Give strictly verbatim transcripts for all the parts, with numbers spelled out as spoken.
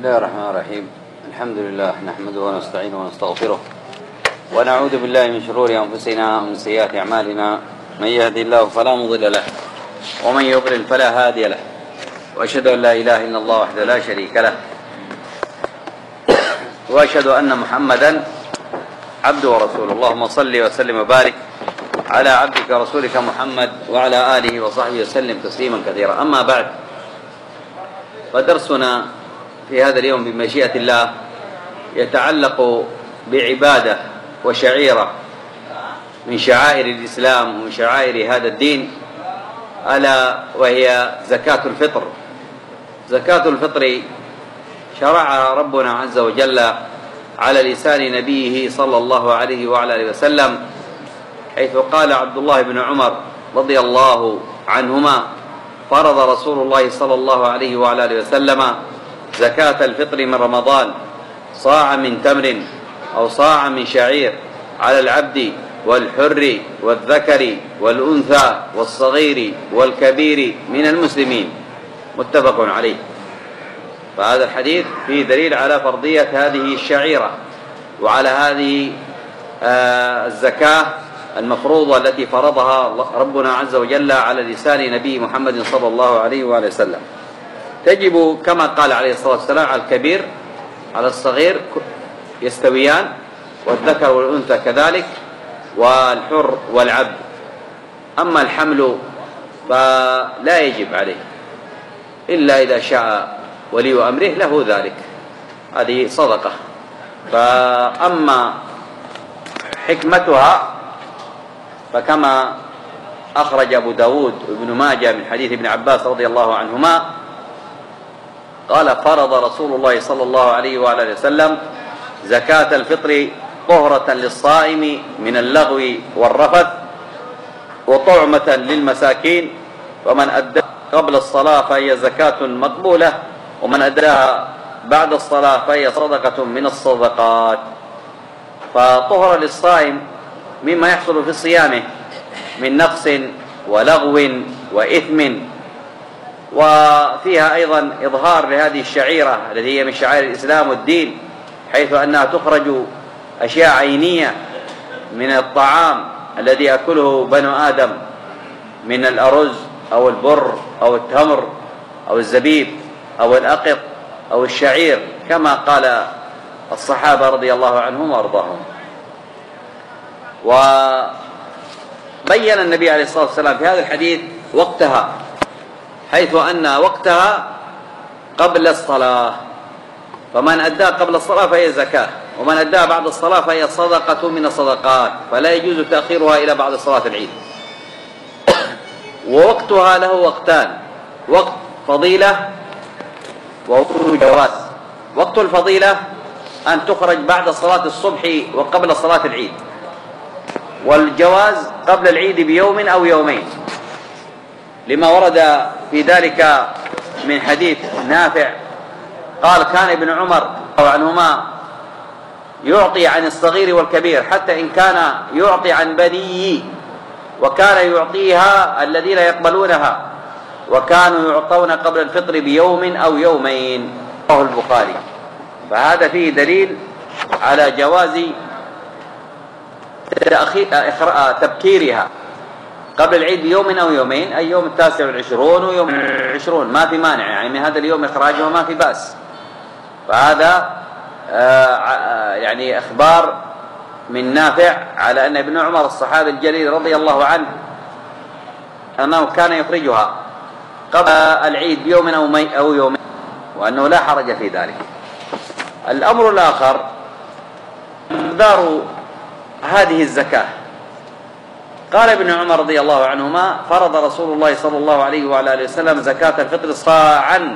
الله الرحمن الرحيم. الحمد لله نحمده ونستعينه ونستغفره ونعوذ بالله من شرور أنفسنا ومن سيئات أعمالنا. من يهدي الله فلا مضل له ومن يضلل فلا هادي له، وأشهد أن لا إله إلا الله وحده لا شريك له، وأشهد أن محمدا عبده ورسوله. اللهم صل وسلم وبارك على عبدك ورسولك محمد وعلى آله وصحبه وسلم تسليما كثيرا. أما بعد، فدرسنا في هذا اليوم بمشيئة الله يتعلق بعبادة وشعيرة من شعائر الإسلام ومن شعائر هذا الدين، ألا وهي زكاة الفطر. زكاة الفطر شرعها ربنا عز وجل على لسان نبيه صلى الله عليه وعلى آله وسلم، حيث قال عبد الله بن عمر رضي الله عنهما: فرض رسول الله صلى الله عليه وعلى آله وسلم زكاة الفطر من رمضان صاع من تمر أو صاع من شعير على العبد والحر والذكر والأنثى والصغير والكبير من المسلمين، متفق عليه. فهذا الحديث فيه دليل على فرضية هذه الشعيرة وعلى هذه الزكاة المفروضة التي فرضها ربنا عز وجل على لسان نبي محمد صلى الله عليه وآله وسلم. تجب كما قال عليه الصلاة والسلام على الكبير على الصغير يستويان، والذكر والأنثى كذلك، والحر والعبد. أما الحمل فلا يجب عليه إلا إذا شاء ولي أمره له ذلك، هذه صدقة. فأما حكمتها فكما أخرج أبو داود وابن ماجه من حديث ابن عباس رضي الله عنهما قال: فرض رسول الله صلى الله عليه وعلى آله وسلم زكاة الفطر طهرة للصائم من اللغو والرفث وطعمة للمساكين، ومن أداها قبل الصلاة فهي زكاة مقبولة، ومن أداها بعد الصلاة فهي صدقة من الصدقات. فطهرة للصائم مما يحصل في صيامه من نقص ولغو وإثم، وفيها أيضا إظهار لهذه الشعيرة التي هي من شعائر الإسلام والدين، حيث أنها تخرج أشياء عينية من الطعام الذي يأكله بنو آدم من الأرز أو البر أو التمر أو الزبيب أو الأقط أو الشعير، كما قال الصحابة رضي الله عنهم وأرضاهم. وبين النبي عليه الصلاة والسلام في هذا الحديث وقتها، حيث أن وقتها قبل الصلاة، فمن أداها قبل الصلاة فهي زكاة، ومن أداها بعد الصلاة فهي صدقة من الصدقات، فلا يجوز تأخيرها إلى بعد صلاة العيد. ووقتها له وقتان: وقت فضيلة ووقت جواز. وقت الفضيلة أن تخرج بعد صلاة الصبح وقبل صلاة العيد، والجواز قبل العيد بيوم أو يومين، لما ورد في ذلك من حديث نافع قال: كان ابن عمر عنهما يعطي عن الصغير والكبير حتى إن كان يعطي عن بني، وكان يعطيها الذين يقبلونها، وكانوا يعطون قبل الفطر بيوم أو يومين. رواه البخاري. فهذا فيه دليل على جواز تبكيرها قبل العيد بيوم أو يومين، أي يوم التاسع والعشرون ويوم العشرون، ما في مانع، يعني من هذا اليوم إخراجه ما في بأس. فهذا يعني إخبار من نافع على أن ابن عمر الصحابي الجليل رضي الله عنه أنه كان يخرجها قبل العيد بيوم أو يومين، وأنه لا حرج في ذلك. الأمر الآخر مقدار هذه الزكاة. قال ابن عمر رضي الله عنهما: فرض رسول الله صلى الله عليه وعلى آله وسلم زكاة الفطر صاعا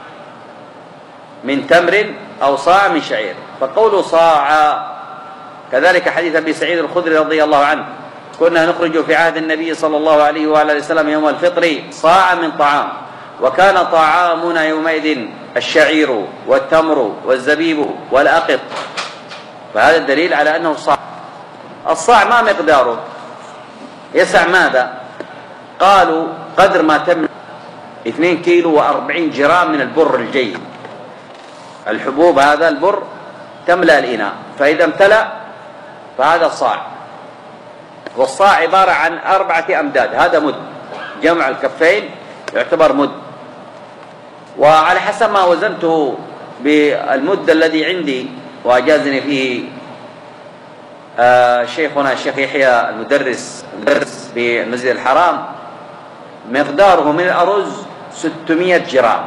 من تمر أو صاع من شعير. فقول صاع كذلك حديث أبي سعيد الخدري رضي الله عنه: كنا نخرج في عهد النبي صلى الله عليه وعلى آله وسلم يوم الفطر صاع من طعام، وكان طعامنا يومئذ الشعير والتمر والزبيب والأقط. فهذا الدليل على أنه صاع. الصاع ما مقداره؟ يسع ماذا؟ قالوا قدر ما تم اثنين كيلو وأربعين جرام من البر الجيد، الحبوب هذا البر تملأ الإناء، فإذا امتلأ فهذا صاع، والصاع عبارة عن أربعة أمداد، هذا مد، جمع الكفين يعتبر مد. وعلى حسب ما وزنته بالمد الذي عندي وأجازني فيه آه شيخنا الشيخ يحيى المدرس المدرس في المسجد الحرام، مقداره من الأرز ستمائة جرام،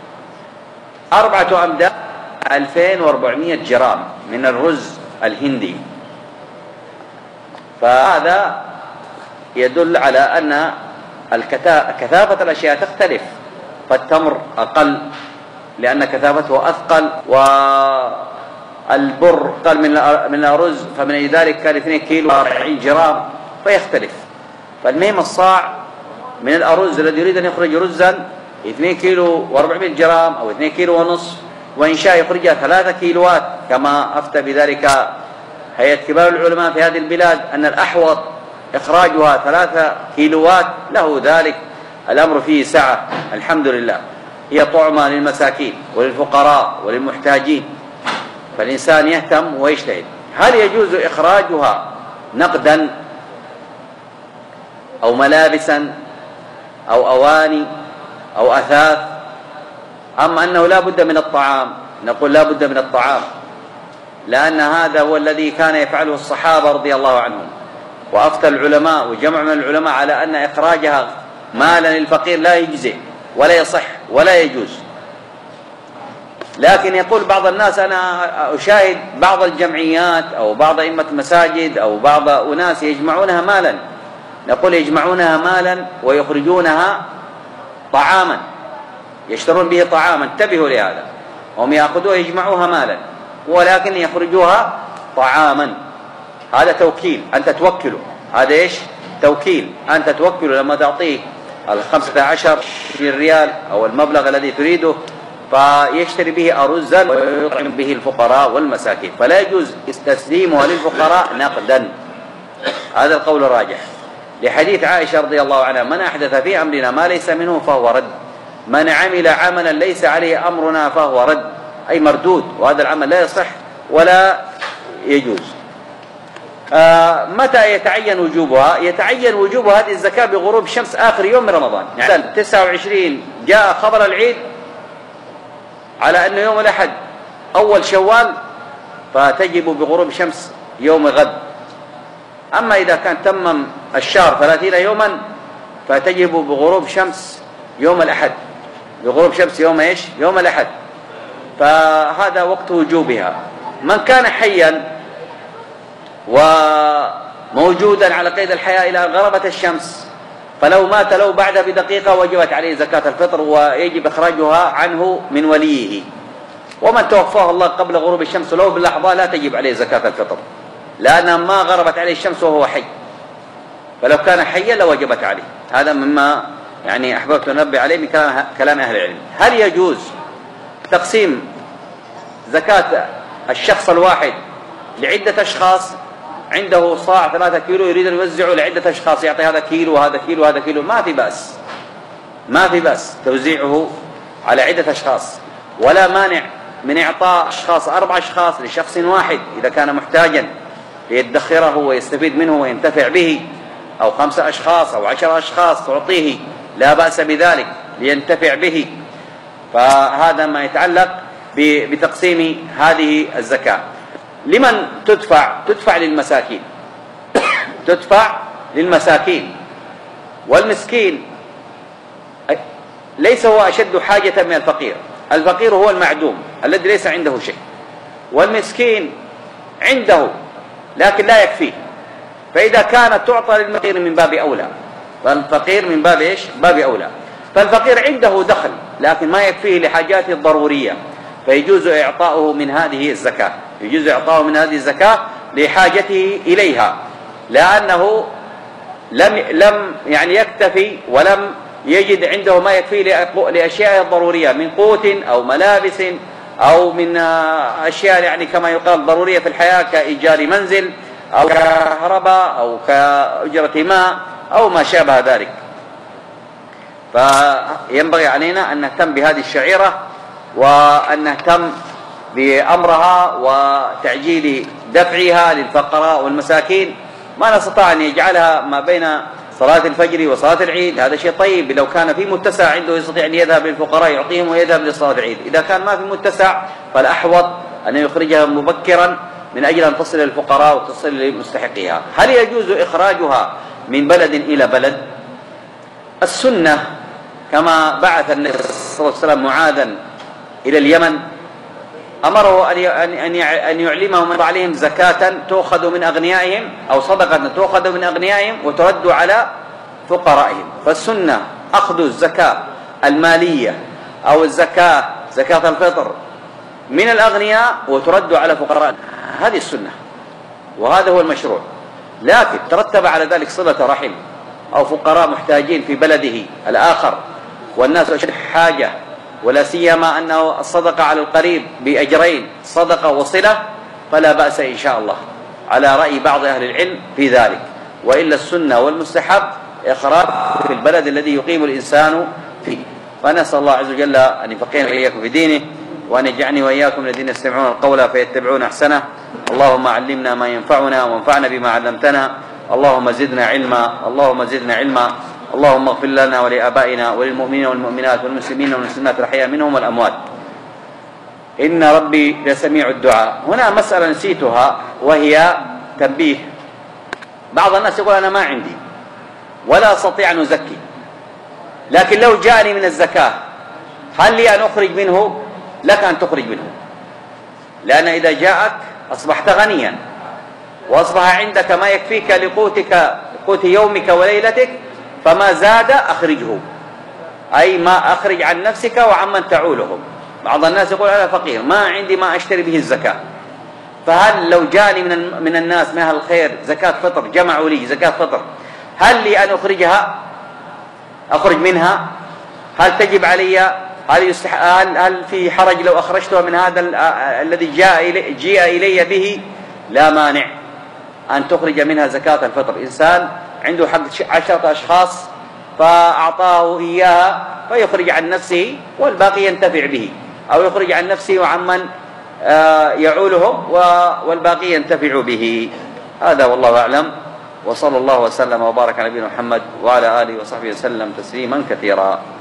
أربعة أمداد ألفين وأربعمائة جرام من الرز الهندي. فهذا يدل على أن كثافة الأشياء تختلف، فالتمر أقل لأن كثافته أثقل، والبر أقل من الأرز، فمن ذلك كان اثنين كيلو وأربعين جرام فيختلف. فالمهم الصاع من الأرز الذي يريد أن يخرج رزا اثنين كيلو وأربعمائة جرام أو اثنين كيلو ونصف، وإن شاء يخرجها ثلاثة كيلوات كما أفتى بذلك هيئة كبار العلماء في هذه البلاد، أن الأحوط إخراجها ثلاثة كيلوات، له ذلك الأمر فيه سعة الحمد لله. هي طعمة للمساكين وللفقراء وللمحتاجين، فالإنسان يهتم ويجتهد. هل يجوز إخراجها نقدا أو ملابسا أو أواني أو أثاث، أما أنه لا بد من الطعام؟ نقول لا بد من الطعام، لأن هذا هو الذي كان يفعله الصحابة رضي الله عنهم. وأفتى العلماء وجمع من العلماء على أن إخراجها مالا للفقير لا يجزئ ولا يصح ولا يجوز. لكن يقول بعض الناس، أنا أشاهد بعض الجمعيات أو بعض أئمة المساجد أو بعض أناس يجمعونها مالا. نقول يجمعونها مالا ويخرجونها طعاما، يشترون به طعاما، انتبهوا لهذا، هم يأخذوها يجمعوها مالا ولكن يخرجوها طعاما. هذا توكيل، أنت توكله، هذا إيش؟ توكيل، أنت توكله لما تعطيه الخمسة عشر ريال أو المبلغ الذي تريده فيشتري به أرزا ويطعم به الفقراء والمساكين، فلا يجوز تسليمها للفقراء نقدا. هذا القول الراجح لحديث عائشة رضي الله عنها: من أحدث في أمرنا ما ليس منه فهو رد، من عمل عملا ليس عليه أمرنا فهو رد، أي مردود، وهذا العمل لا يصح ولا يجوز. آه متى يتعين وجوبها؟ يتعين وجوب هذه الزكاة بغروب الشمس آخر يوم من رمضان. يعني تسعة وعشرين جاء خبر العيد على أنه يوم الأحد أول شوال، فتجب بغروب الشمس يوم غد. أما إذا كان تمم الشهر ثلاثين يوما فتجب بغروب شمس يوم الأحد، بغروب شمس يوم إيش؟ يوم الأحد. فهذا وقت وجوبها. من كان حيا وموجودا على قيد الحياة إلى غربت الشمس، فلو مات لو بعد بدقيقة وجبت عليه زكاة الفطر ويجب إخراجها عنه من وليه. ومن توفاه الله قبل غروب الشمس لو باللحظة لا تجب عليه زكاة الفطر، لأنها ما غربت عليه الشمس وهو حي، فلو كان حيا لوجبت عليه. هذا مما يعني أحببت أنبه عليه من كلام أهل العلم. هل يجوز تقسيم زكاة الشخص الواحد لعدة أشخاص؟ عنده صاع ثلاثة كيلو يريد أن يوزعه لعدة أشخاص، يعطي هذا كيلو وهذا كيلو وهذا كيلو، ما في بأس، ما في بأس توزيعه على عدة أشخاص، ولا مانع من إعطاء أشخاص أربع أشخاص لشخص واحد إذا كان محتاجا ليدخره ويستفيد منه وينتفع به، أو خمسة أشخاص أو عشر أشخاص تعطيه، لا بأس بذلك لينتفع به. فهذا ما يتعلق بتقسيم هذه الزكاة. لمن تدفع؟ تدفع للمساكين، تدفع للمساكين. والمسكين ليس هو أشد حاجة من الفقير، الفقير هو المعدوم الذي ليس عنده شيء، والمسكين عنده لكن لا يكفيه، فإذا كانت تعطى للفقير من باب أولى، فالفقير من باب إيش؟ باب أولى. فالفقير عنده دخل لكن ما يكفيه لحاجاته الضرورية، فيجوز إعطاؤه من هذه الزكاة، يجوز إعطاؤه من هذه الزكاة لحاجته إليها، لأنه لم لم يعني يكتفي ولم يجد عنده ما يكفيه لأشياء الضرورية من قوت أو ملابس أو من أشياء يعني كما يقال ضرورية في الحياة كإيجار منزل أو كهرباء أو كأجرة ماء أو ما شابه ذلك. فينبغي علينا أن نهتم بهذه الشعيرة وأن نهتم بأمرها وتعجيل دفعها للفقراء والمساكين، ما نستطاع أن يجعلها ما بين صلاة الفجر وصلاة العيد. هذا شيء طيب، لو كان في متسع عنده يستطيع أن يذهب للفقراء يعطيهم ويذهب لصلاة العيد. إذا كان ما في متسع فالأحوط أن يخرجها مبكرا من أجل أن تصل للفقراء وتصل لمستحقيها. هل يجوز إخراجها من بلد إلى بلد؟ السنة كما بعث النبي صلى الله عليه وسلم معاذا إلى اليمن، أمره أن يعلمهم عليهم زكاة تؤخذ من أغنيائهم أو صدقة تؤخذ من أغنيائهم وترد على فقرائهم. فالسنة أخذ الزكاة المالية أو الزكاة زكاة الفطر من الأغنياء وترد على فقراء، هذه السنة وهذا هو المشروع. لكن ترتب على ذلك صلة رحم أو فقراء محتاجين في بلده الآخر والناس أشد حاجة، ولا سيما أنه الصدقة على القريب بأجرين، صدقة وصلة، فلا بأس إن شاء الله على رأي بعض أهل العلم في ذلك. وإلا السنة والمستحب إخراج في البلد الذي يقيم الإنسان فيه. فنسأل الله عز وجل أن يفقهنا وإياكم في دينه، وأن يجعلني وإياكم الذين يستمعون القول فيتبعون أحسنه. اللهم علمنا ما ينفعنا وانفعنا بما علمتنا. اللهم زدنا علما، اللهم زدنا علما. اللهم اغفر لنا ولآبائنا وللمؤمنين والمؤمنات والمسلمين والمسلمات الأحياء منهم والأموات، إن ربي لسميع الدعاء. هنا مسألة نسيتها وهي تنبيه. بعض الناس يقول أنا ما عندي ولا أستطيع أن أزكي، لكن لو جاءني من الزكاة هل لي أن أخرج منه؟ لك أن تخرج منه، لأن إذا جاءك أصبحت غنيا وأصبح عندك ما يكفيك لقوتك، قوت يومك وليلتك، فما زاد أخرجه، أي ما أخرج عن نفسك وعمن تعولهم. بعض الناس يقول أنا فقير ما عندي ما أشتري به الزكاة، فهل لو جاني من من الناس من أهل الخير زكاة فطر، جمعوا لي زكاة فطر، هل لي أن أخرجها؟ أخرج منها؟ هل تجب علي؟ هل يستح... هل... هل في حرج لو أخرجتها من هذا ال... الذي جاء إلي... جيء إلي به؟ لا مانع أن تخرج منها زكاة الفطر. إنسان عنده حق عشرة أشخاص فأعطاه إياها فيخرج عن نفسه والباقي ينتفع به، أو يخرج عن نفسه وعمن يعولهم والباقي ينتفع به. هذا والله أعلم، وصلى الله وسلم وبارك على نبينا محمد وعلى آله وصحبه وسلم تسليما كثيرا.